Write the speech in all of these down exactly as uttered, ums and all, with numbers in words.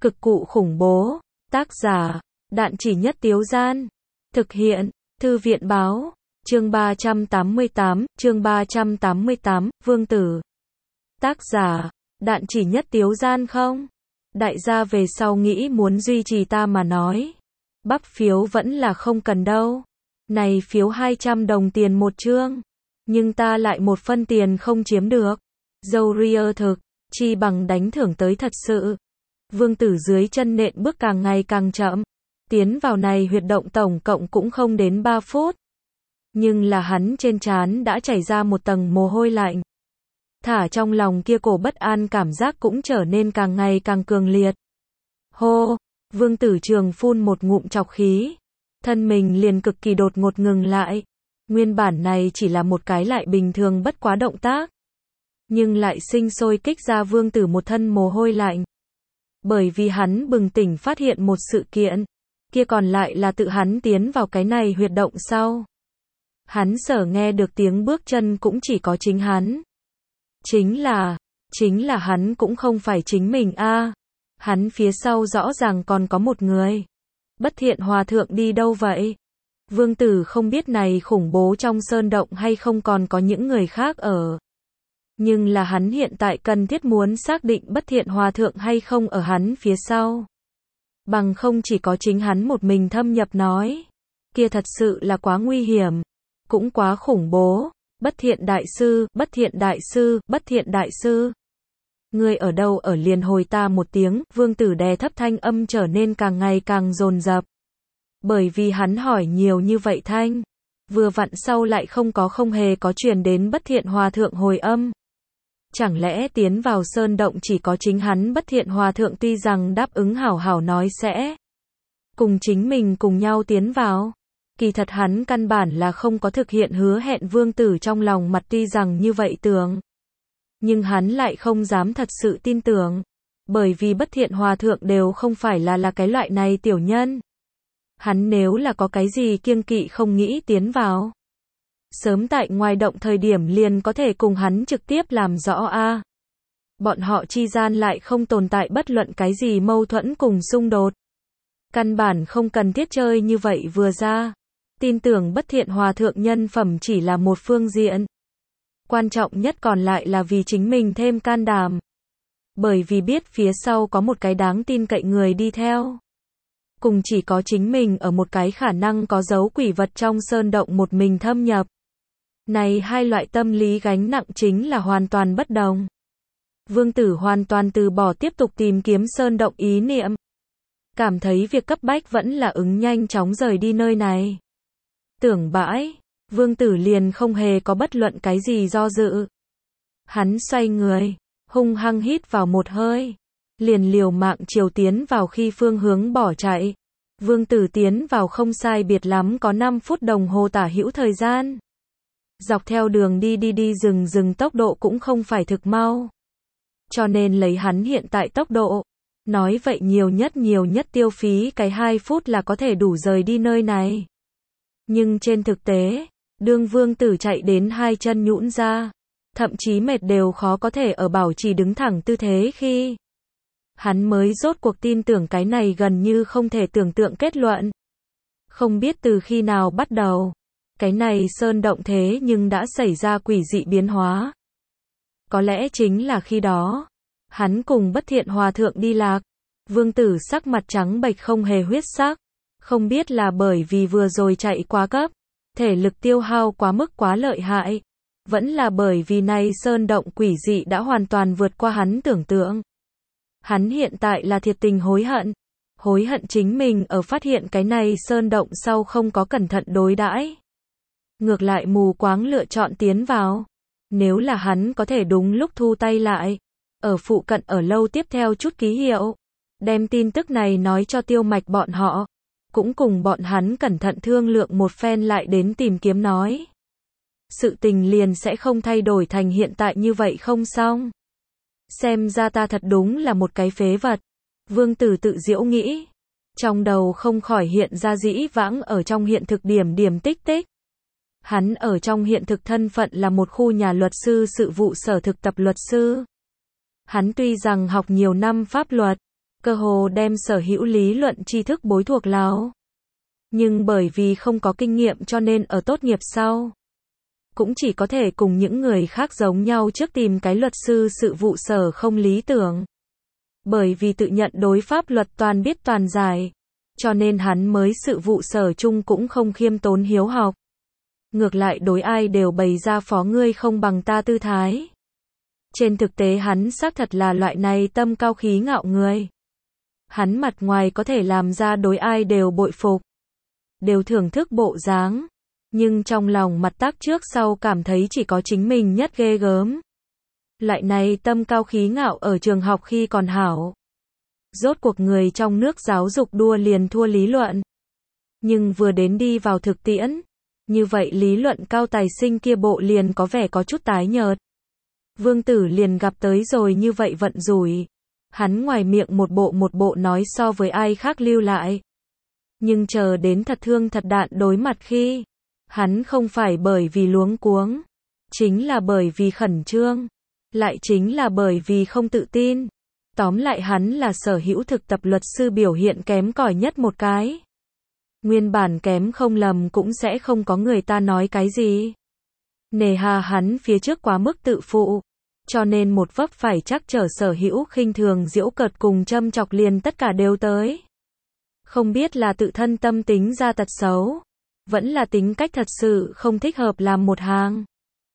Cực cụ khủng bố. Tác giả, Đạn Chỉ Nhất Tiếu Gian. Thực hiện, Thư viện Báo. Chương ba trăm tám mươi tám, chương ba trăm tám mươi tám, Vương Tử. Tác giả, Đạn Chỉ Nhất Tiếu Gian không? Đại gia về sau nghĩ muốn duy trì ta mà nói. Bắp phiếu vẫn là không cần đâu. Này phiếu hai trăm đồng tiền một chương. Nhưng ta lại một phân tiền không chiếm được. Dâu ria thực, chi bằng đánh thưởng tới thật sự. Vương Tử dưới chân nện bước càng ngày càng chậm. Tiến vào này huyệt động tổng cộng cũng không đến ba phút. Nhưng là hắn trên trán đã chảy ra một tầng mồ hôi lạnh. Thả trong lòng kia cổ bất an cảm giác cũng trở nên càng ngày càng cường liệt. Hô, Vương Tử Trường phun một ngụm trọc khí. Thân mình liền cực kỳ đột ngột ngừng lại. Nguyên bản này chỉ là một cái lại bình thường bất quá động tác. Nhưng lại sinh sôi kích ra Vương Tử một thân mồ hôi lạnh. Bởi vì hắn bừng tỉnh phát hiện một sự kiện. Kia còn lại là tự hắn tiến vào cái này huyệt động sau. Hắn sở nghe được tiếng bước chân cũng chỉ có chính hắn. Chính là, chính là hắn cũng không phải chính mình a. À, hắn phía sau rõ ràng còn có một người. Bất Thiện Hòa Thượng đi đâu vậy? Vương Tử không biết này khủng bố trong sơn động hay không còn có những người khác ở. Nhưng là hắn hiện tại cần thiết muốn xác định Bất Thiện Hòa Thượng hay không ở hắn phía sau. Bằng không chỉ có chính hắn một mình thâm nhập nói. Kia thật sự là quá nguy hiểm. Cũng quá khủng bố. Bất Thiện Đại Sư, Bất Thiện Đại Sư, Bất Thiện Đại Sư. Ngươi ở đâu ở liền hồi ta một tiếng, Vương Tử đè thấp thanh âm trở nên càng ngày càng dồn dập. Bởi vì hắn hỏi nhiều như vậy thanh. Vừa vặn sau lại không có không hề có truyền đến Bất Thiện Hòa Thượng hồi âm. Chẳng lẽ tiến vào sơn động chỉ có chính hắn Bất Thiện Hòa Thượng tuy rằng đáp ứng hảo hảo nói sẽ cùng chính mình cùng nhau tiến vào. Kỳ thật hắn căn bản là không có thực hiện hứa hẹn. Vương Tử trong lòng mặt tuy rằng như vậy tưởng. Nhưng hắn lại không dám thật sự tin tưởng. Bởi vì Bất Thiện Hòa Thượng đều không phải là là cái loại này tiểu nhân. Hắn nếu là có cái gì kiêng kỵ không nghĩ tiến vào. Sớm tại ngoài động thời điểm liền có thể cùng hắn trực tiếp làm rõ a. À, bọn họ chi gian lại không tồn tại bất luận cái gì mâu thuẫn cùng xung đột. Căn bản không cần thiết chơi như vậy vừa ra. Tin tưởng Bất Thiện Hòa Thượng nhân phẩm chỉ là một phương diện. Quan trọng nhất còn lại là vì chính mình thêm can đảm. Bởi vì biết phía sau có một cái đáng tin cậy người đi theo. Cùng chỉ có chính mình ở một cái khả năng có dấu quỷ vật trong sơn động một mình thâm nhập. Này hai loại tâm lý gánh nặng chính là hoàn toàn bất đồng. Vương Tử hoàn toàn từ bỏ tiếp tục tìm kiếm sơn động ý niệm. Cảm thấy việc cấp bách vẫn là ứng nhanh chóng rời đi nơi này. Tưởng bãi, Vương Tử liền không hề có bất luận cái gì do dự. Hắn xoay người, hung hăng hít vào một hơi. Liền liều mạng chiều tiến vào khi phương hướng bỏ chạy. Vương Tử tiến vào không sai biệt lắm có năm phút đồng hồ tả hữu thời gian. Dọc theo đường đi đi đi dừng dừng tốc độ cũng không phải thực mau. Cho nên lấy hắn hiện tại tốc độ. Nói vậy nhiều nhất nhiều nhất tiêu phí cái hai phút là có thể đủ rời đi nơi này. Nhưng trên thực tế, đương Vương Tử chạy đến hai chân nhũn ra. Thậm chí mệt đều khó có thể ở bảo trì đứng thẳng tư thế khi. Hắn mới rốt cuộc tin tưởng cái này gần như không thể tưởng tượng kết luận. Không biết từ khi nào bắt đầu. Cái này sơn động thế nhưng đã xảy ra quỷ dị biến hóa. Có lẽ chính là khi đó. Hắn cùng Bất Thiện Hòa Thượng đi lạc. Vương Tử sắc mặt trắng bệch không hề huyết sắc. Không biết là bởi vì vừa rồi chạy quá cấp. Thể lực tiêu hao quá mức quá lợi hại. Vẫn là bởi vì này sơn động quỷ dị đã hoàn toàn vượt qua hắn tưởng tượng. Hắn hiện tại là thiệt tình hối hận. Hối hận chính mình ở phát hiện cái này sơn động sau không có cẩn thận đối đãi. Ngược lại mù quáng lựa chọn tiến vào. Nếu là hắn có thể đúng lúc thu tay lại. Ở phụ cận ở lâu tiếp theo chút ký hiệu. Đem tin tức này nói cho Tiêu Mạch bọn họ. Cũng cùng bọn hắn cẩn thận thương lượng một phen lại đến tìm kiếm nói. Sự tình liền sẽ không thay đổi thành hiện tại như vậy không xong. Xem ra ta thật đúng là một cái phế vật. Vương Tử tự giễu nghĩ. Trong đầu không khỏi hiện ra dĩ vãng ở trong hiện thực điểm điểm tích tích. Hắn ở trong hiện thực thân phận là một khu nhà luật sư sự vụ sở thực tập luật sư. Hắn tuy rằng học nhiều năm pháp luật, cơ hồ đem sở hữu lý luận tri thức bối thuộc láo. Nhưng bởi vì không có kinh nghiệm cho nên ở tốt nghiệp sau, cũng chỉ có thể cùng những người khác giống nhau trước tìm cái luật sư sự vụ sở không lý tưởng. Bởi vì tự nhận đối pháp luật toàn biết toàn giải, cho nên hắn mới sự vụ sở chung cũng không khiêm tốn hiếu học. Ngược lại đối ai đều bày ra phó ngươi không bằng ta tư thái. Trên thực tế hắn xác thật là loại này tâm cao khí ngạo người. Hắn mặt ngoài có thể làm ra đối ai đều bội phục, đều thưởng thức bộ dáng, nhưng trong lòng mặt tác trước sau cảm thấy chỉ có chính mình nhất ghê gớm. Loại này tâm cao khí ngạo ở trường học khi còn hảo. Rốt cuộc người trong nước giáo dục đua liền thua lý luận. Nhưng vừa đến đi vào thực tiễn, như vậy lý luận cao tài sinh kia bộ liền có vẻ có chút tái nhợt. Vương Tử liền gặp tới rồi như vậy vận rủi. Hắn ngoài miệng một bộ một bộ nói so với ai khác lưu lại. Nhưng chờ đến thật thương thật đạn đối mặt khi, hắn không phải bởi vì luống cuống, chính là bởi vì khẩn trương, lại chính là bởi vì không tự tin. Tóm lại hắn là sở hữu thực tập luật sư biểu hiện kém cỏi nhất một cái. Nguyên bản kém không lầm cũng sẽ không có người ta nói cái gì. Nề hà hắn phía trước quá mức tự phụ, cho nên một vấp phải chắc trở sở hữu khinh thường giễu cợt cùng châm chọc liền tất cả đều tới. Không biết là tự thân tâm tính ra tật xấu, vẫn là tính cách thật sự không thích hợp làm một hàng.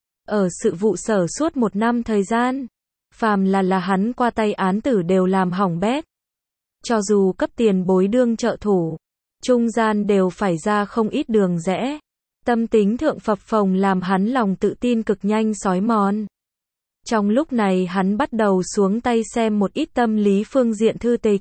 Ở sự vụ sở suốt một năm thời gian, phàm là là hắn qua tay án tử đều làm hỏng bét. Cho dù cấp tiền bối đương trợ thủ, trung gian đều phải ra không ít đường rẽ. Tâm tính thượng phập phồng làm hắn lòng tự tin cực nhanh xói mòn. Trong lúc này hắn bắt đầu xuống tay xem một ít tâm lý phương diện thư tịch.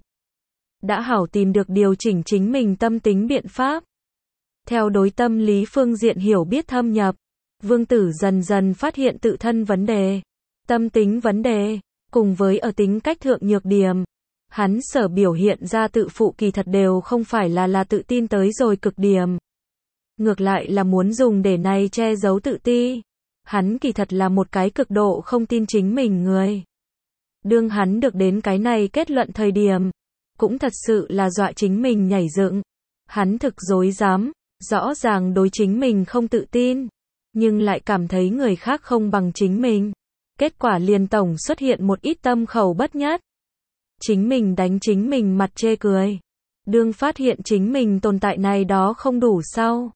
Đã hảo tìm được điều chỉnh chính mình tâm tính biện pháp. Theo đối tâm lý phương diện hiểu biết thâm nhập, Vương Tử dần dần phát hiện tự thân vấn đề, tâm tính vấn đề, cùng với ở tính cách thượng nhược điểm. Hắn sở biểu hiện ra tự phụ kỳ thật đều không phải là là tự tin tới rồi cực điểm. Ngược lại là muốn dùng để này che giấu tự ti. Hắn kỳ thật là một cái cực độ không tin chính mình người. Đương hắn được đến cái này kết luận thời điểm, cũng thật sự là dọa chính mình nhảy dựng. Hắn thực dối dám, rõ ràng đối chính mình không tự tin, nhưng lại cảm thấy người khác không bằng chính mình. Kết quả liền tổng xuất hiện một ít tâm khẩu bất nhất. Chính mình đánh chính mình mặt chê cười. Đương phát hiện chính mình tồn tại này đó không đủ sau,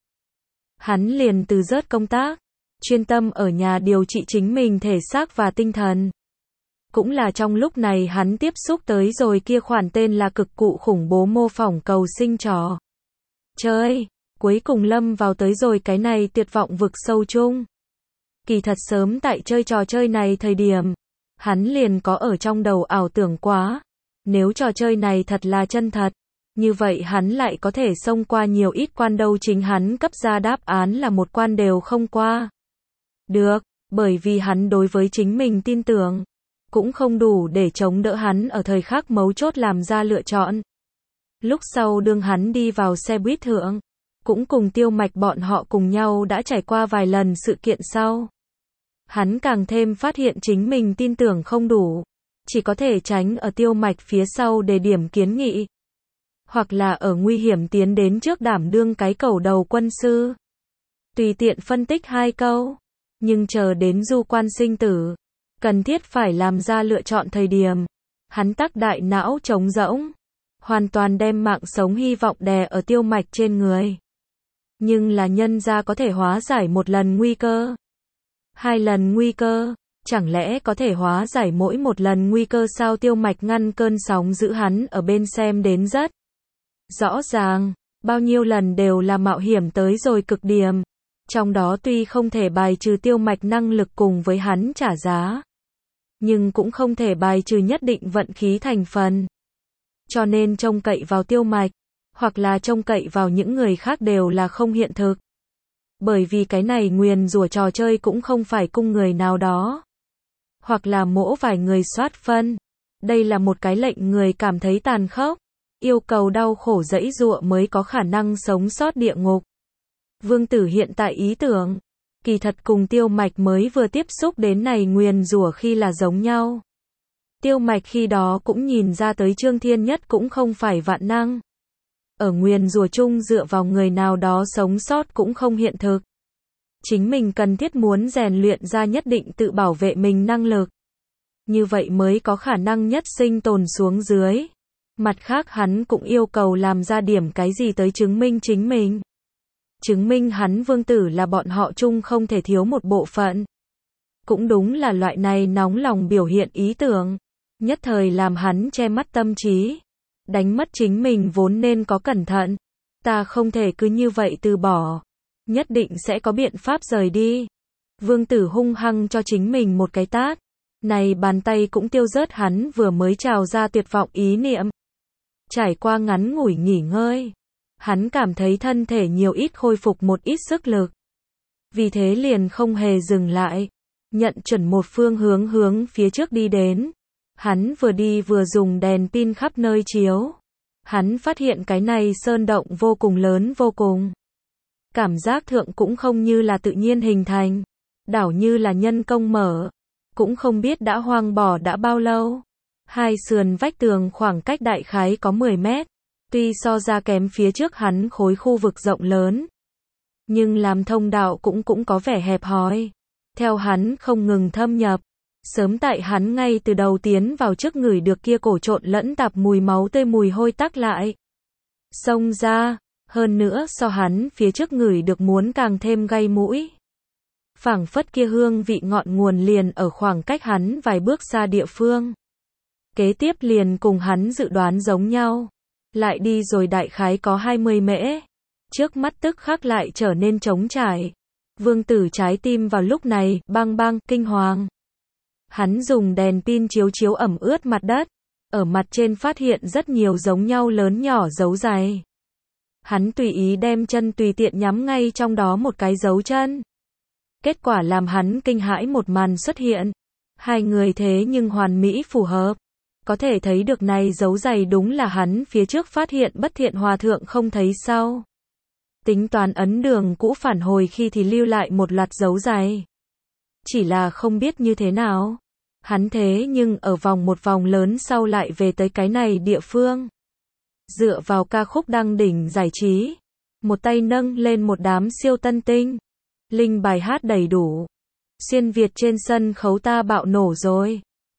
hắn liền từ rớt công tác, chuyên tâm ở nhà điều trị chính mình thể xác và tinh thần. Cũng là trong lúc này hắn tiếp xúc tới rồi kia khoản tên là cực cụ khủng bố mô phỏng cầu sinh trò chơi, cuối cùng lâm vào tới rồi cái này tuyệt vọng vực sâu chung. Kỳ thật sớm tại chơi trò chơi này thời điểm, hắn liền có ở trong đầu ảo tưởng quá, nếu trò chơi này thật là chân thật, như vậy hắn lại có thể xông qua nhiều ít quan đâu, chính hắn cấp ra đáp án là một quan đều không qua. Được, bởi vì hắn đối với chính mình tin tưởng, cũng không đủ để chống đỡ hắn ở thời khắc mấu chốt làm ra lựa chọn. Lúc sau đương hắn đi vào xe buýt thượng, cũng cùng Tiêu Mạch bọn họ cùng nhau đã trải qua vài lần sự kiện sau. Hắn càng thêm phát hiện chính mình tin tưởng không đủ, chỉ có thể tránh ở Tiêu Mạch phía sau để điểm kiến nghị. Hoặc là ở nguy hiểm tiến đến trước đảm đương cái cầu đầu quân sư. Tùy tiện phân tích hai câu, nhưng chờ đến du quan sinh tử, cần thiết phải làm ra lựa chọn thời điểm, hắn tắc đại não trống rỗng, hoàn toàn đem mạng sống hy vọng đè ở Tiêu Mạch trên người. Nhưng là nhân ra có thể hóa giải một lần nguy cơ, hai lần nguy cơ, chẳng lẽ có thể hóa giải mỗi một lần nguy cơ sao? Tiêu Mạch ngăn cơn sóng giữ hắn ở bên xem đến rất rõ ràng, bao nhiêu lần đều là mạo hiểm tới rồi cực điểm. Trong đó tuy không thể bài trừ Tiêu Mạch năng lực cùng với hắn trả giá, nhưng cũng không thể bài trừ nhất định vận khí thành phần. Cho nên trông cậy vào Tiêu Mạch, hoặc là trông cậy vào những người khác đều là không hiện thực. Bởi vì cái này nguyền rủa trò chơi cũng không phải cung người nào đó, hoặc là mỗ vài người soát phân. Đây là một cái lệnh người cảm thấy tàn khốc, yêu cầu đau khổ giãy giụa mới có khả năng sống sót địa ngục. Vương Tử hiện tại ý tưởng, kỳ thật cùng Tiêu Mạch mới vừa tiếp xúc đến này nguyền rủa khi là giống nhau. Tiêu Mạch khi đó cũng nhìn ra tới Trương Thiên Nhất cũng không phải vạn năng. Ở nguyền rủa chung dựa vào người nào đó sống sót cũng không hiện thực. Chính mình cần thiết muốn rèn luyện ra nhất định tự bảo vệ mình năng lực. Như vậy mới có khả năng nhất sinh tồn xuống dưới. Mặt khác hắn cũng yêu cầu làm ra điểm cái gì tới chứng minh chính mình. Chứng minh hắn Vương Tử là bọn họ chung không thể thiếu một bộ phận. Cũng đúng là loại này nóng lòng biểu hiện ý tưởng. Nhất thời làm hắn che mắt tâm trí. Đánh mất chính mình vốn nên có cẩn thận. Ta không thể cứ như vậy từ bỏ. Nhất định sẽ có biện pháp rời đi. Vương Tử hung hăng cho chính mình một cái tát. Này bàn tay cũng tiêu rớt hắn vừa mới trào ra tuyệt vọng ý niệm. Trải qua ngắn ngủi nghỉ ngơi. Hắn cảm thấy thân thể nhiều ít khôi phục một ít sức lực. Vì thế liền không hề dừng lại. Nhận chuẩn một phương hướng hướng phía trước đi đến. Hắn vừa đi vừa dùng đèn pin khắp nơi chiếu. Hắn phát hiện cái này sơn động vô cùng lớn vô cùng. Cảm giác thượng cũng không như là tự nhiên hình thành. Đảo như là nhân công mở. Cũng không biết đã hoang bỏ đã bao lâu. Hai sườn vách tường khoảng cách đại khái có mười mét. Tuy so ra kém phía trước hắn khối khu vực rộng lớn. Nhưng làm thông đạo cũng cũng có vẻ hẹp hòi. Theo hắn không ngừng thâm nhập. Sớm tại hắn ngay từ đầu tiến vào trước ngửi được kia cổ trộn lẫn tạp mùi máu tươi mùi hôi tắc lại. Xông ra, hơn nữa so hắn phía trước ngửi được muốn càng thêm gay mũi. Phảng phất kia hương vị ngọn nguồn liền ở khoảng cách hắn vài bước xa địa phương. Kế tiếp liền cùng hắn dự đoán giống nhau. Lại đi rồi đại khái có hai mươi mễ. Trước mắt tức khắc lại trở nên trống trải. Vương Tử trái tim vào lúc này, bang bang, kinh hoàng. Hắn dùng đèn pin chiếu chiếu ẩm ướt mặt đất. Ở mặt trên phát hiện rất nhiều giống nhau lớn nhỏ dấu giày. Hắn tùy ý đem chân tùy tiện nhắm ngay trong đó một cái dấu chân. Kết quả làm hắn kinh hãi một màn xuất hiện. Hai người thế nhưng hoàn mỹ phù hợp. Có thể thấy được này dấu giày đúng là hắn phía trước phát hiện bất thiện hòa thượng không thấy sau. Tính toán ấn đường cũ phản hồi khi thì lưu lại một loạt dấu giày. Chỉ là không biết như thế nào. Hắn thế nhưng ở vòng một vòng lớn sau lại về tới cái này địa phương. Dựa vào ca khúc đăng đỉnh giải trí. Một tay nâng lên một đám siêu tân tinh. Linh bài hát đầy đủ. Xuyên Việt trên sân khấu ta bạo nổ rồi.